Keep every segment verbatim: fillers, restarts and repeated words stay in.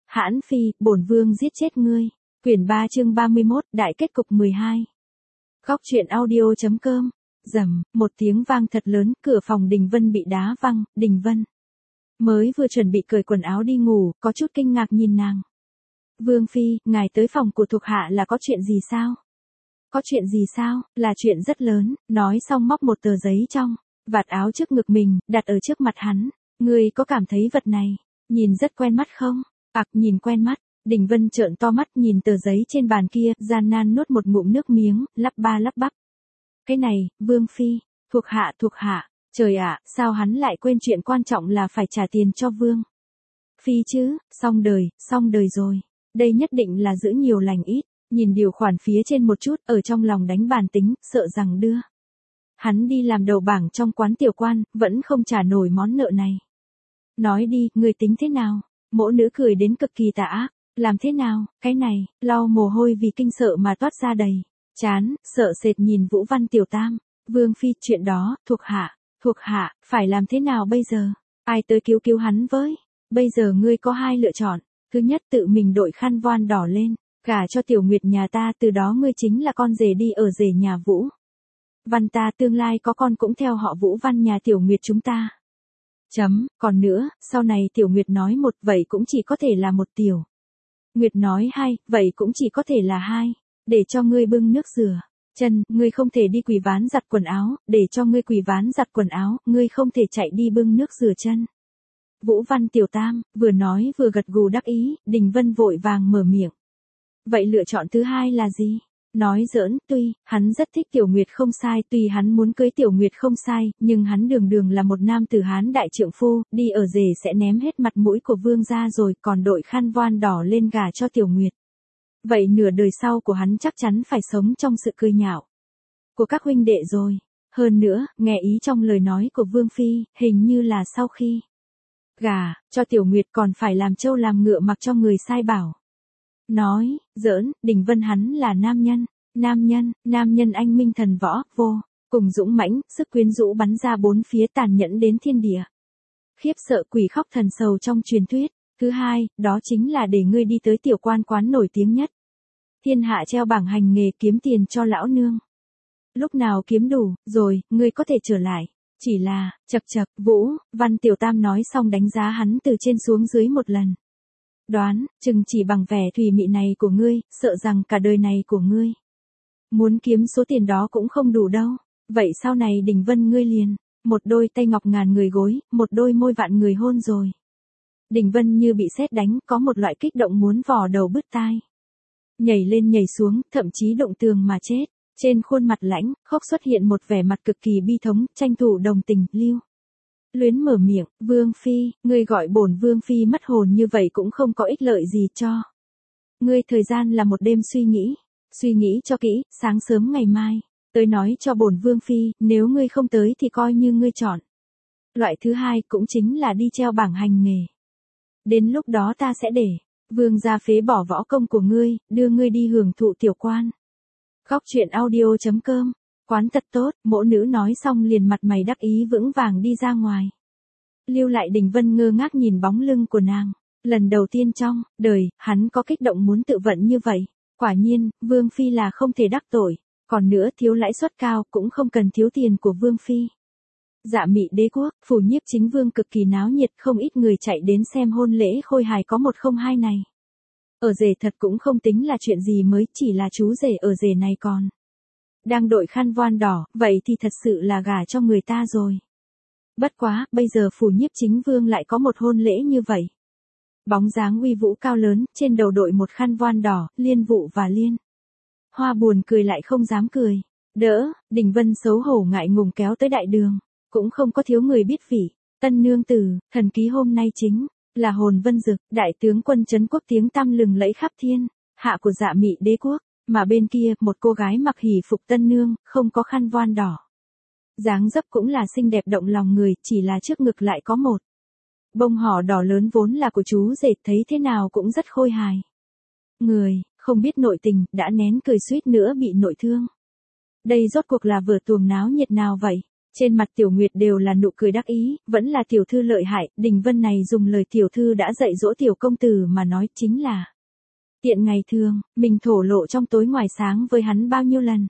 Hãn phi, bổn vương giết chết ngươi. Quyển ba chương ba mươi mốt, đại kết cục mười hai. Góc truyện audio chấm com. Rầm, một tiếng vang thật lớn, cửa phòng Đình Vân bị đá văng. Đình Vân mới vừa chuẩn bị cởi quần áo đi ngủ, có chút kinh ngạc nhìn nàng. Vương phi, ngài tới phòng của thuộc hạ là có chuyện gì sao? Có chuyện gì sao? Là chuyện rất lớn. Nói xong móc một tờ giấy trong vạt áo trước ngực mình, đặt ở trước mặt hắn. Ngươi có cảm thấy vật này nhìn rất quen mắt không? Ặc, nhìn quen mắt. Đình Vân trợn to mắt nhìn tờ giấy trên bàn kia, gian nan nuốt một ngụm nước miếng, lắp ba lắp bắp. Cái này, Vương phi, thuộc hạ thuộc hạ, trời ạ, sao hắn lại quên chuyện quan trọng là phải trả tiền cho Vương phi chứ? Xong đời, xong đời rồi. Đây nhất định là giữ nhiều lành ít. Nhìn điều khoản phía trên một chút, ở trong lòng đánh bàn tính, sợ rằng đưa hắn đi làm đầu bảng trong quán tiểu quan, vẫn không trả nổi món nợ này. Nói đi, người tính thế nào? Mỗ nữ cười đến cực kỳ tà ác. Làm thế nào? Cái này, lau mồ hôi vì kinh sợ mà toát ra đầy chán, sợ sệt nhìn Vũ Văn Tiểu Tam. Vương phi, chuyện đó, thuộc hạ, thuộc hạ, phải làm thế nào bây giờ? Ai tới cứu cứu hắn với? Bây giờ ngươi có hai lựa chọn. Thứ nhất, tự mình đội khăn voan đỏ lên, gả cho Tiểu Nguyệt nhà ta, từ đó ngươi chính là con rể đi ở rể nhà Vũ Văn ta, tương lai có con cũng theo họ Vũ Văn nhà Tiểu Nguyệt chúng ta. Chấm, còn nữa, sau này Tiểu Nguyệt nói một, vậy cũng chỉ có thể là một, Tiểu Nguyệt nói hai, vậy cũng chỉ có thể là hai. Để cho ngươi bưng nước rửa chân, ngươi không thể đi quỳ ván giặt quần áo, để cho ngươi quỳ ván giặt quần áo, ngươi không thể chạy đi bưng nước rửa chân. Vũ Văn Tiểu Tam, vừa nói vừa gật gù đắc ý, Đình Vân vội vàng mở miệng. Vậy lựa chọn thứ hai là gì? Nói giỡn, tuy, hắn rất thích Tiểu Nguyệt không sai, tuy hắn muốn cưới Tiểu Nguyệt không sai, nhưng hắn đường đường là một nam tử Hán đại trượng phu, đi ở rể sẽ ném hết mặt mũi của vương gia rồi, còn đội khăn voan đỏ lên gả cho Tiểu Nguyệt. Vậy nửa đời sau của hắn chắc chắn phải sống trong sự cười nhạo của các huynh đệ rồi. Hơn nữa, nghe ý trong lời nói của Vương phi, hình như là sau khi gả cho Tiểu Nguyệt còn phải làm trâu làm ngựa mặc cho người sai bảo. Nói giỡn, Đình Vân hắn là nam nhân, nam nhân, nam nhân anh minh thần võ, vô cùng dũng mãnh, sức quyến rũ bắn ra bốn phía, tàn nhẫn đến thiên địa. Khiếp sợ quỷ khóc thần sầu trong truyền thuyết. Thứ hai, đó chính là để ngươi đi tới tiểu quan quán nổi tiếng nhất thiên hạ, treo bảng hành nghề, kiếm tiền cho lão nương. Lúc nào kiếm đủ rồi, ngươi có thể trở lại. Chỉ là, chậc chậc, Vũ Văn Tiểu Tam nói xong đánh giá hắn từ trên xuống dưới một lần. Đoán, chừng chỉ bằng vẻ thùy mị này của ngươi, sợ rằng cả đời này của ngươi muốn kiếm số tiền đó cũng không đủ đâu. Vậy sau này Đình Vân ngươi liền một đôi tay ngọc ngàn người gối, một đôi môi vạn người hôn rồi. Đình Vân như bị sét đánh, có một loại kích động muốn vò đầu bứt tai. Nhảy lên nhảy xuống, thậm chí đụng tường mà chết. Trên khuôn mặt lãnh, khốc xuất hiện một vẻ mặt cực kỳ bi thống, tranh thủ đồng tình, lưu luyến mở miệng, Vương phi, ngươi gọi bổn Vương phi mất hồn như vậy cũng không có ích lợi gì cho ngươi. Thời gian là một đêm suy nghĩ, suy nghĩ cho kỹ, sáng sớm ngày mai tới nói cho bổn Vương phi, nếu ngươi không tới thì coi như ngươi chọn loại thứ hai, cũng chính là đi treo bảng hành nghề. Đến lúc đó ta sẽ để Vương gia phế bỏ võ công của ngươi, đưa ngươi đi hưởng thụ tiểu quan. Góc truyện audio chấm com. Quán thật tốt, mỗ nữ nói xong liền mặt mày đắc ý vững vàng đi ra ngoài. Lưu lại Đình Vân ngơ ngác nhìn bóng lưng của nàng. Lần đầu tiên trong đời, hắn có kích động muốn tự vận như vậy. Quả nhiên, Vương phi là không thể đắc tội. Còn nữa, thiếu lãi suất cao cũng không cần thiếu tiền của Vương phi. Dạ Mị Đế quốc, phủ nhiếp chính vương cực kỳ náo nhiệt, không ít người chạy đến xem hôn lễ khôi hài có một không hai này. Ở rể thật cũng không tính là chuyện gì mới, chỉ là chú rể ở rể này còn đang đội khăn voan đỏ, vậy thì thật sự là gả cho người ta rồi. Bất quá, bây giờ phủ nhiếp chính vương lại có một hôn lễ như vậy. Bóng dáng uy vũ cao lớn, trên đầu đội một khăn voan đỏ, Liên Vụ và Liên Hoa buồn cười lại không dám cười. Đỡ, Đình Vân xấu hổ ngại ngùng kéo tới đại đường. Cũng không có thiếu người biết vị. Tân nương tử, thần ký hôm nay chính là Hồn Vân Dực, đại tướng quân trấn quốc tiếng tăm lừng lẫy khắp thiên hạ của Dạ Mị Đế quốc. Mà bên kia, một cô gái mặc hỉ phục tân nương, không có khăn voan đỏ. Dáng dấp cũng là xinh đẹp động lòng người, chỉ là trước ngực lại có một bông hỏ đỏ lớn vốn là của chú rể, thấy thế nào cũng rất khôi hài. Người, không biết nội tình, đã nén cười suýt nữa bị nội thương. Đây rốt cuộc là vở tuồng náo nhiệt nào vậy? Trên mặt Tiểu Nguyệt đều là nụ cười đắc ý, vẫn là tiểu thư lợi hại, Đình Vân này dùng lời tiểu thư đã dạy dỗ tiểu công tử mà nói chính là. Tiện ngày thường, mình thổ lộ trong tối ngoài sáng với hắn bao nhiêu lần.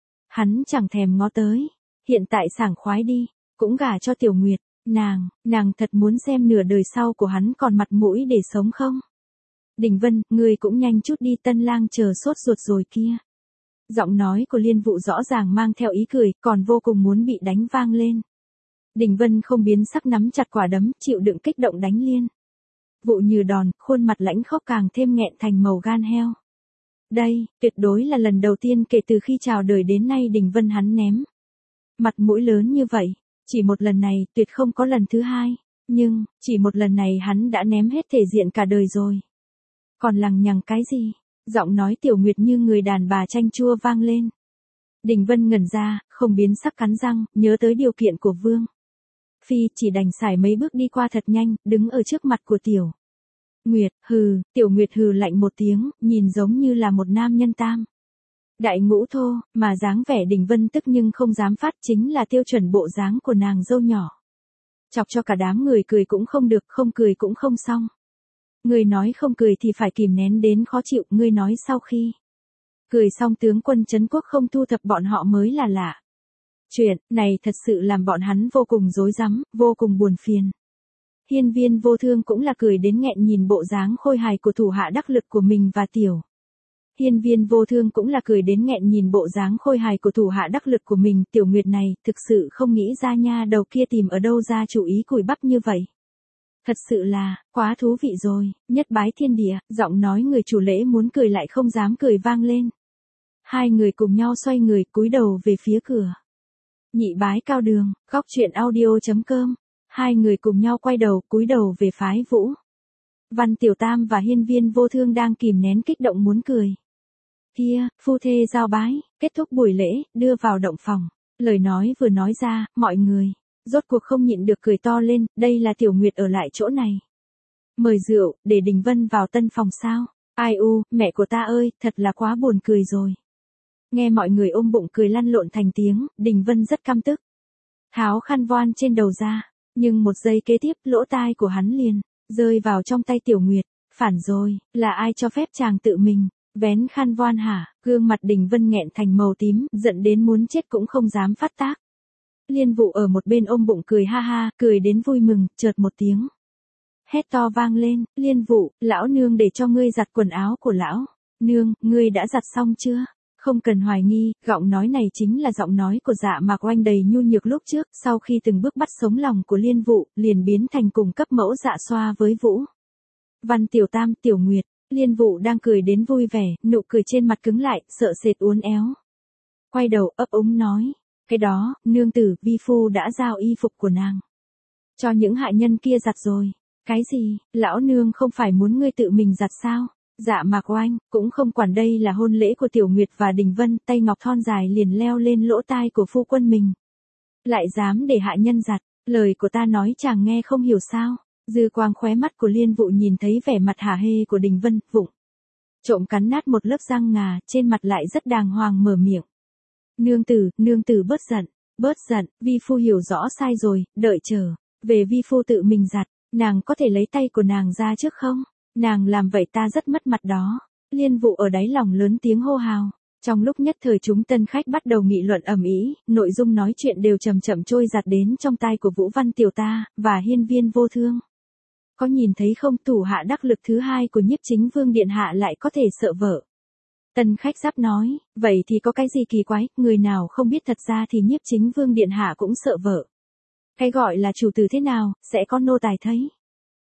Hắn chẳng thèm ngó tới, hiện tại sảng khoái đi, cũng gả cho Tiểu Nguyệt, nàng, nàng thật muốn xem nửa đời sau của hắn còn mặt mũi để sống không? Đình Vân, ngươi cũng nhanh chút đi, tân lang chờ sốt ruột rồi kia. Giọng nói của Liên Vụ rõ ràng mang theo ý cười, còn vô cùng muốn bị đánh vang lên. Đình Vân không biến sắc nắm chặt quả đấm, chịu đựng kích động đánh Liên Vụ như đòn, khuôn mặt lãnh khốc càng thêm nghẹn thành màu gan heo. Đây, tuyệt đối là lần đầu tiên kể từ khi chào đời đến nay Đình Vân hắn ném mặt mũi lớn như vậy, chỉ một lần này, tuyệt không có lần thứ hai, nhưng, chỉ một lần này hắn đã ném hết thể diện cả đời rồi. Còn lằng nhằng cái gì? Giọng nói Tiểu Nguyệt như người đàn bà chanh chua vang lên. Đình Vân ngẩn ra, không biến sắc cắn răng, nhớ tới điều kiện của Vương Phi, chỉ đành xài mấy bước đi qua thật nhanh, đứng ở trước mặt của Tiểu Nguyệt, hừ, Tiểu Nguyệt hừ lạnh một tiếng, nhìn giống như là một nam nhân tam đại ngũ thô, mà dáng vẻ Đình Vân tức nhưng không dám phát, chính là tiêu chuẩn bộ dáng của nàng dâu nhỏ. Chọc cho cả đám người cười cũng không được, không cười cũng không xong. Người nói không cười thì phải kìm nén đến khó chịu, ngươi nói sau khi cười xong tướng quân trấn quốc không thu thập bọn họ mới là lạ. Chuyện này thật sự làm bọn hắn vô cùng rối rắm, vô cùng buồn phiền. Hiên Viên Vô Thương cũng là cười đến nghẹn nhìn bộ dáng khôi hài của thủ hạ đắc lực của mình và Tiểu Hiên Viên Vô Thương cũng là cười đến nghẹn nhìn bộ dáng khôi hài của thủ hạ đắc lực của mình, Tiểu Nguyệt này, thực sự không nghĩ ra nha đầu kia tìm ở đâu ra chủ ý cùi bắp như vậy. Thật sự là, quá thú vị rồi, nhất bái thiên địa, giọng nói người chủ lễ muốn cười lại không dám cười vang lên. Hai người cùng nhau xoay người, cúi đầu về phía cửa. Nhị bái cao đường, góc truyện audio chấm com. Hai người cùng nhau quay đầu, cúi đầu về phái Vũ Văn Tiểu Tam và Hiên Viên Vô Thương đang kìm nén kích động muốn cười. Kia, phu thê giao bái, kết thúc buổi lễ, đưa vào động phòng. Lời nói vừa nói ra, mọi người rốt cuộc không nhịn được cười to lên, đây là Tiểu Nguyệt ở lại chỗ này. Mời rượu, để Đình Vân vào tân phòng sao? Ai u, mẹ của ta ơi, thật là quá buồn cười rồi. Nghe mọi người ôm bụng cười lăn lộn thành tiếng, Đình Vân rất căm tức. Tháo khăn voan trên đầu ra, nhưng một giây kế tiếp lỗ tai của hắn liền rơi vào trong tay Tiểu Nguyệt. Phản rồi, là ai cho phép chàng tự mình vén khăn voan hả? Gương mặt Đình Vân nghẹn thành màu tím, giận đến muốn chết cũng không dám phát tác. Liên Vụ ở một bên ôm bụng cười ha ha, cười đến vui mừng, chợt một tiếng hét to vang lên, Liên Vụ, lão nương để cho ngươi giặt quần áo của lão nương, ngươi đã giặt xong chưa? Không cần hoài nghi, giọng nói này chính là giọng nói của Dạ Mạc Oanh đầy nhu nhược lúc trước, sau khi từng bước bắt sống lòng của Liên Vụ, liền biến thành cùng cấp mẫu dạ xoa với Vũ Văn Tiểu Tam, Tiểu Nguyệt. Liên Vụ đang cười đến vui vẻ, nụ cười trên mặt cứng lại, sợ sệt uốn éo. Quay đầu ấp úng nói, cái đó, nương tử, vi phu đã giao y phục của nàng cho những hạ nhân kia giặt rồi. Cái gì, lão nương không phải muốn ngươi tự mình giặt sao? Dạ Mạc Oanh, cũng không quản đây là hôn lễ của Tiểu Nguyệt và Đình Vân, tay ngọc thon dài liền leo lên lỗ tai của phu quân mình. Lại dám để hạ nhân giặt, lời của ta nói chàng nghe không hiểu sao? Dư quang khóe mắt của Liên Vụ nhìn thấy vẻ mặt hả hê của Đình Vân, vụng trộm cắn nát một lớp răng ngà, trên mặt lại rất đàng hoàng mở miệng. Nương tử, nương tử bớt giận, bớt giận, vi phu hiểu rõ sai rồi, đợi chờ về vi phu tự mình giặt, nàng có thể lấy tay của nàng ra trước không? Nàng làm vậy ta rất mất mặt đó. Liên Vụ ở đáy lòng lớn tiếng hô hào. Trong lúc nhất thời chúng tân khách bắt đầu nghị luận ầm ĩ, nội dung nói chuyện đều chậm chậm trôi giặt đến trong tai của Vũ Văn Tiểu Ta và Hiên Viên Vô Thương. Có nhìn thấy không, thủ hạ đắc lực thứ hai của Nhiếp Chính Vương điện hạ lại có thể sợ vợ. Tân khách giáp nói, vậy thì có cái gì kỳ quái, người nào không biết thật ra thì Nhiếp Chính Vương điện hạ cũng sợ vợ. Cái gọi là chủ tử thế nào, sẽ có nô tài thấy.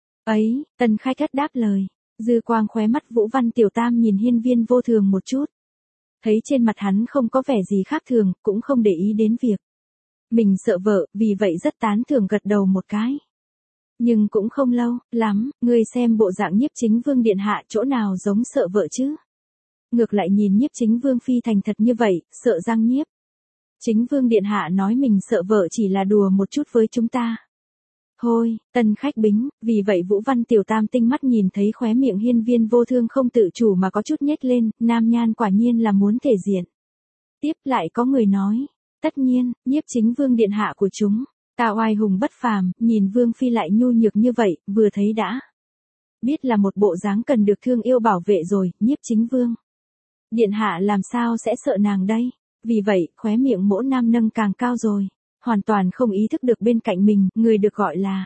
Ấy, tân khách cất đáp lời. Dư quang khóe mắt Vũ Văn Tiểu Tam nhìn Hiên Viên Vô Thường một chút. Thấy trên mặt hắn không có vẻ gì khác thường, cũng không để ý đến việc mình sợ vợ, vì vậy rất tán thưởng gật đầu một cái. Nhưng cũng không lâu lắm, ngươi xem bộ dạng Nhiếp Chính Vương điện hạ chỗ nào giống sợ vợ chứ? Ngược lại nhìn Nhiếp Chính Vương phi thành thật như vậy, sợ răng Nhiếp Chính Vương điện hạ nói mình sợ vợ chỉ là đùa một chút với chúng ta. Thôi, tân khách bính, vì vậy Vũ Văn Tiểu Tam tinh mắt nhìn thấy khóe miệng Hiên Viên Vô Thương không tự chủ mà có chút nhếch lên, nam nhan quả nhiên là muốn thể diện. Tiếp lại có người nói, Tất nhiên, nhiếp chính vương điện hạ của chúng, ta oai hùng bất phàm, nhìn vương phi lại nhu nhược như vậy, vừa thấy đã biết là một bộ dáng cần được thương yêu bảo vệ rồi, nhiếp chính vương điện hạ làm sao sẽ sợ nàng đây? Vì vậy, khóe miệng Mỗ Nam nâng càng cao rồi, hoàn toàn không ý thức được bên cạnh mình, người được gọi là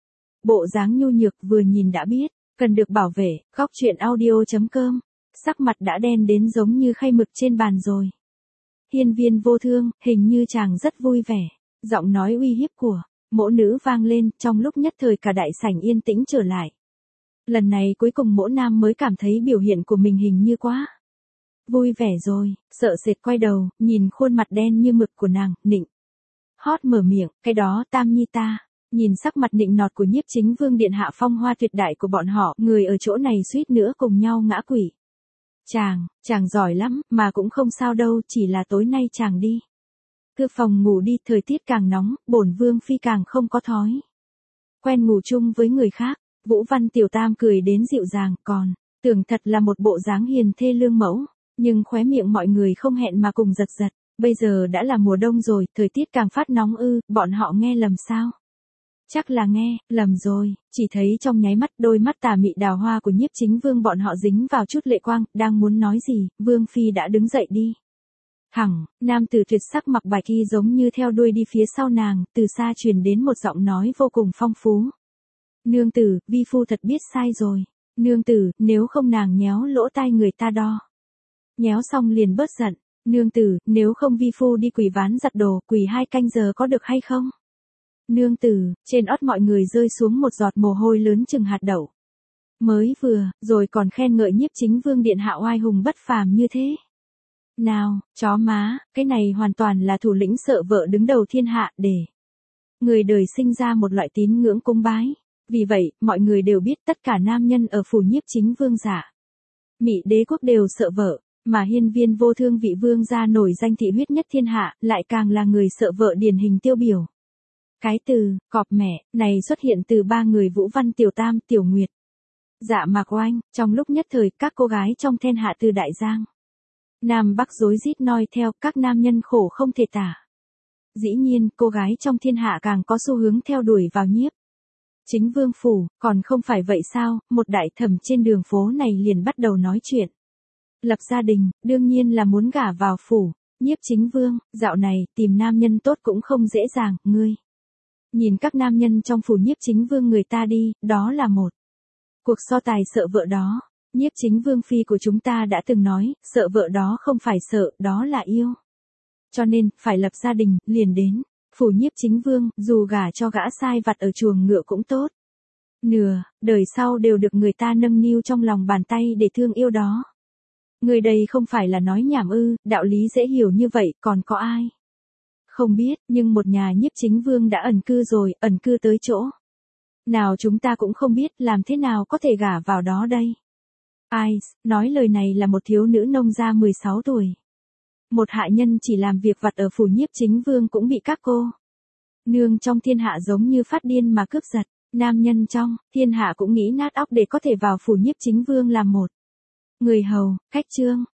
bộ dáng nhu nhược vừa nhìn đã biết, cần được bảo vệ. Góc truyện audio chấm com, sắc mặt đã đen đến giống như khay mực trên bàn rồi. Hiên Viên Vô Thương, hình như chàng rất vui vẻ, giọng nói uy hiếp của Mỗ nữ vang lên, trong lúc nhất thời cả đại sảnh yên tĩnh trở lại. Lần này cuối cùng Mỗ Nam mới cảm thấy biểu hiện của mình hình như quá vui vẻ rồi, sợ sệt quay đầu, nhìn khuôn mặt đen như mực của nàng, nịnh hót mở miệng, cái đó Tam Nhi ta. Nhìn sắc mặt nịnh nọt của nhiếp chính vương điện hạ phong hoa tuyệt đại của bọn họ, người ở chỗ này suýt nữa cùng nhau ngã quỵ. Chàng, chàng giỏi lắm, mà cũng không sao đâu, chỉ là tối nay chàng đi cứ phòng ngủ đi, thời tiết càng nóng, bổn vương phi càng không có thói quen ngủ chung với người khác. Vũ Văn Tiểu Tam cười đến dịu dàng, còn tưởng thật là một bộ dáng hiền thê lương mẫu, nhưng khóe miệng mọi người không hẹn mà cùng giật giật. Bây giờ đã là mùa đông rồi, thời tiết càng phát nóng ư, bọn họ nghe lầm sao? Chắc là nghe lầm rồi, chỉ thấy trong nháy mắt đôi mắt tà mị đào hoa của nhiếp chính vương bọn họ dính vào chút lệ quang, đang muốn nói gì, vương phi đã đứng dậy đi. Hằng, nam tử tuyệt sắc mặc bạch y giống như theo đuôi đi phía sau nàng, từ xa truyền đến một giọng nói vô cùng phong phú. Nương tử, vi phu thật biết sai rồi. Nương tử, nếu không nàng nhéo lỗ tai người ta đo. Nhéo xong liền bớt giận. Nương tử, nếu không vi phu đi quỳ ván giặt đồ, quỳ hai canh giờ có được hay không? Nương tử, trên ót mọi người rơi xuống một giọt mồ hôi lớn chừng hạt đậu. Mới vừa, rồi còn khen ngợi nhiếp chính vương điện hạ oai hùng bất phàm như thế. Nào, chó má, cái này hoàn toàn là thủ lĩnh sợ vợ đứng đầu thiên hạ, để người đời sinh ra một loại tín ngưỡng cúng bái. Vì vậy, mọi người đều biết tất cả nam nhân ở phủ nhiếp chính vương giả Mị đế quốc đều sợ vợ, mà Hiên Viên Vô Thương vị vương gia nổi danh thị huyết nhất thiên hạ, lại càng là người sợ vợ điển hình tiêu biểu. Cái từ cọp mẹ này xuất hiện từ ba người Vũ Văn Tiểu Tam, Tiểu Nguyệt, Dạ Mạc Oanh. Trong lúc nhất thời, các cô gái trong thiên hạ từ đại giang Nam Bắc rối rít noi theo, các nam nhân khổ không thể tả. Dĩ nhiên, cô gái trong thiên hạ càng có xu hướng theo đuổi vào nhiếp chính vương phủ, còn không phải vậy sao? Một đại thẩm trên đường phố này liền bắt đầu nói chuyện lập gia đình, đương nhiên là muốn gả vào phủ nhiếp chính vương. Dạo này tìm nam nhân tốt cũng không dễ dàng, ngươi nhìn các nam nhân trong phủ nhiếp chính vương người ta đi, đó là một cuộc so tài sợ vợ đó. Nhiếp chính vương phi của chúng ta đã từng nói, sợ vợ đó không phải sợ, đó là yêu. Cho nên, phải lập gia đình, liền đến phủ nhiếp chính vương, dù gả cho gã sai vặt ở chuồng ngựa cũng tốt. Nửa đời sau đều được người ta nâng niu trong lòng bàn tay để thương yêu đó. Người đây không phải là nói nhảm ư, đạo lý dễ hiểu như vậy, còn có ai không biết, nhưng một nhà nhiếp chính vương đã ẩn cư rồi, ẩn cư tới chỗ nào chúng ta cũng không biết, làm thế nào có thể gả vào đó đây. Ai, nói lời này là một thiếu nữ nông gia mười sáu tuổi. Một hạ nhân chỉ làm việc vặt ở phủ nhiếp chính vương cũng bị các cô nương trong thiên hạ giống như phát điên mà cướp giật. Nam nhân trong thiên hạ cũng nghĩ nát óc để có thể vào phủ nhiếp chính vương làm một người hầu. Khách trương,